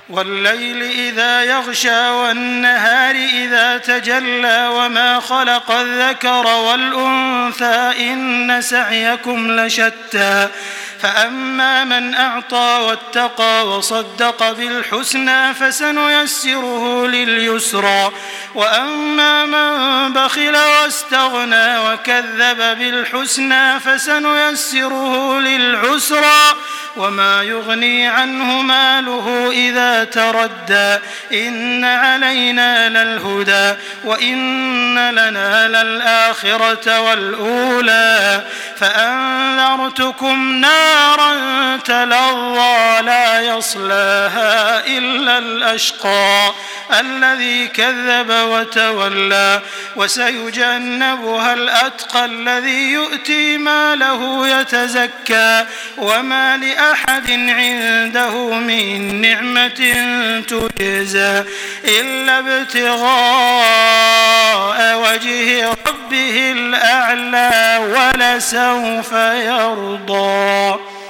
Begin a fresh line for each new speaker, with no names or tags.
والليل إذا يغشى والنهار إذا تجلى وما خلق الذكر والأنثى إن سعيكم لشتى فأما من أعطى واتقى وصدق بالحسنى فسنيسره لليسرى وأما من بخل واستغنى وكذب بالحسنى فسنيسره للعسرى وما يغني عنه ماله إذا تردى إن علينا للهدى وإن لنا للآخرة والأولى فأنذرتكم نارا تلظى لا يصلاها إلا الأشقى الذي كذب وتولى وسيجنبها الأتقى الذي يؤتي ماله يتزكى وما لأحد عنده من نعمة تجزى إلا ابتغاء وجه ربه الأعلى ولسوف يرضى.